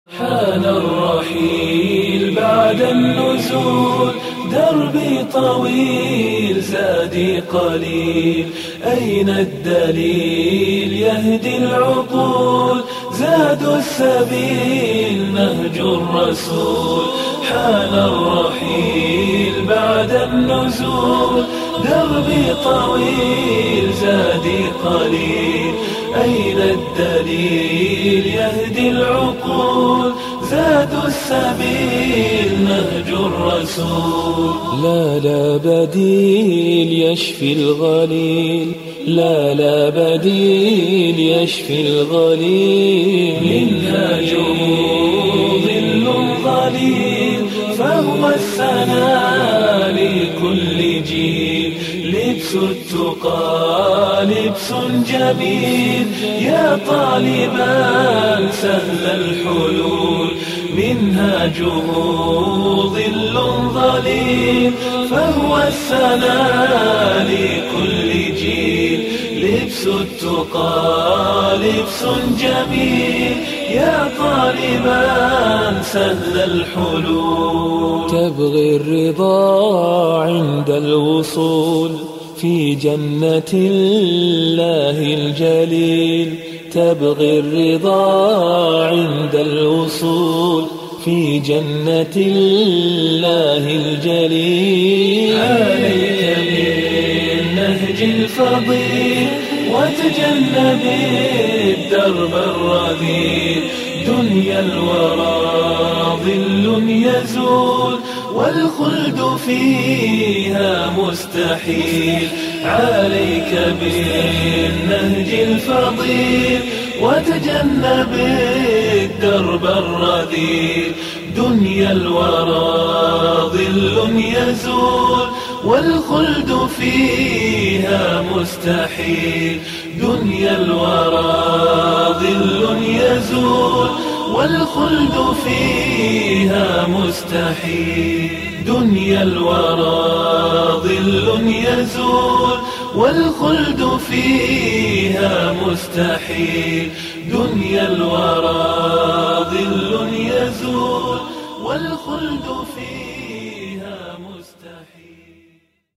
حان الرحيل بعد النزول، دربي طويل زادي قليل. أين الدليل يهدي العقول؟ زاد السبيل نهج الرسول. حان الرحيل بعد النزول، دربي طويل زادي قليل. أين الدليل يهدي العقول؟ زاد السبيل نهج الرسول. لا بديل يشفي الغليل، لا بديل يشفي الغليل. منهاجه ظل ظليل، فهو السنا لكل جيل. لبس التقى لبس جميل، يا طالبا سهل الحلول. منهاجه ظل ظليل، فهو السنا لكل جيل. لبس التقى لبس جميل، يا طالبا سهل الحلول. تبغي الرضا عند الوصول في جنة الله الجليل. تبغي الرضا عند الوصول في جنة الله الجليل. عليك بالنهج الفضيل، وتجنب الدرب الرذيل. دنيا الورى ظل يزول، والخلد فيها مستحيل. عليك بالنهج الفضيل، وتجنب الدرب الرذيل. دنيا الورى ظل يزول، والخلد فيها مستحيل. دنيا الورى ظل يزول، والخلد فيها مستحيل. دنيا الورى ظل يزول، والخلد فيها مستحيل. دنيا الورى ظل يزول، والخلد فيها